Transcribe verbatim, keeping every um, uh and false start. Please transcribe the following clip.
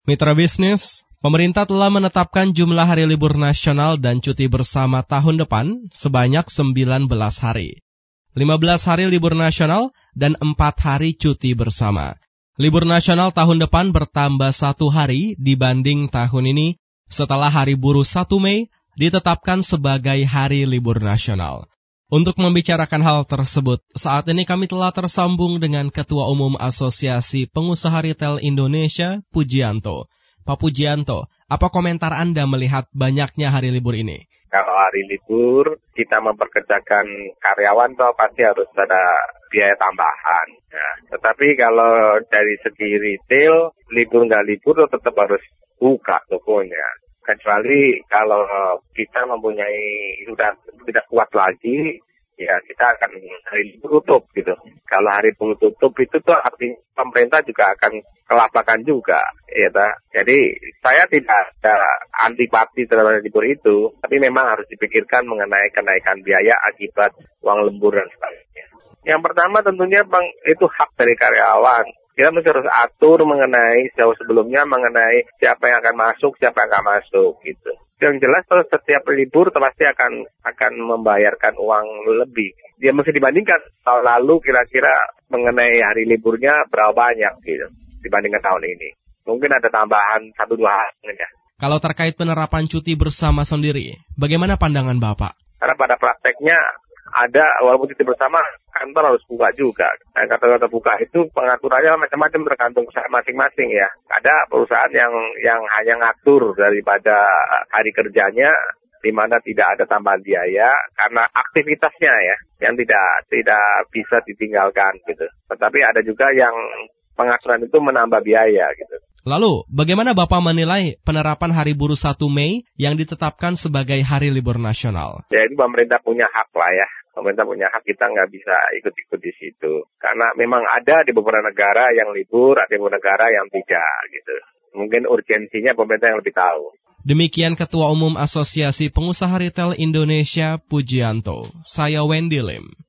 Mitra bisnis, pemerintah telah menetapkan jumlah hari libur nasional dan cuti bersama tahun depan sebanyak sembilan belas hari. lima belas hari libur nasional dan empat hari cuti bersama. Libur nasional tahun depan bertambah satu hari dibanding tahun ini setelah Hari Buruh satu Mei ditetapkan sebagai hari libur nasional. Untuk membicarakan hal tersebut, saat ini kami telah tersambung dengan Ketua Umum Asosiasi Pengusaha Retail Indonesia, Pujianto. Pak Pujianto, apa komentar Anda melihat banyaknya hari libur ini? Kalau hari libur, kita memperkerjakan karyawan toh pasti harus ada biaya tambahan. Nah, tetapi kalau dari segi retail, libur nggak libur tuh tetap harus buka tokonya. Kecuali kalau kita mempunyai sudah tidak kuat lagi, ya kita akan hari libur tutup gitu. Kalau hari libur tutup itu tuh artinya pemerintah juga akan kelabakan juga, ya ta. Jadi saya tidak ada antipati terhadap libur itu, tapi memang harus dipikirkan mengenai kenaikan biaya akibat uang lembur dan sebagainya. Yang pertama tentunya bang itu hak dari karyawan. Kita mesti harus atur mengenai jauh sebelumnya mengenai siapa yang akan masuk, siapa yang akan masuk gitu. Yang jelas terus setiap libur pasti akan akan membayarkan uang lebih. Dia mesti dibandingkan tahun lalu kira-kira mengenai hari liburnya berapa banyak gitu dibandingkan tahun ini. Mungkin ada tambahan satu dua hari ya. Kalau terkait penerapan cuti bersama sendiri, bagaimana pandangan Bapak? Karena pada prakteknya ada, walaupun cuti bersama, kantor harus buka juga. Nah, kantor-kantor buka itu pengaturannya macam-macam tergantung perusahaan masing-masing ya. Ada perusahaan yang yang hanya ngatur daripada hari kerjanya, di mana tidak ada tambahan biaya karena aktivitasnya ya, yang tidak tidak bisa ditinggalkan gitu. Tetapi ada juga yang pengaturan itu menambah biaya gitu. Lalu, bagaimana Bapak menilai penerapan Hari Buruh satu Mei yang ditetapkan sebagai hari libur nasional? Ya, ini pemerintah punya hak lah ya. Pemerintah punya hak, kita nggak bisa ikut-ikut di situ. Karena memang ada di beberapa negara yang libur, ada di beberapa negara yang tidak gitu. Mungkin urgensinya pemerintah yang lebih tahu. Demikian Ketua Umum Asosiasi Pengusaha Retail Indonesia, Pujianto. Saya Wendy Lim.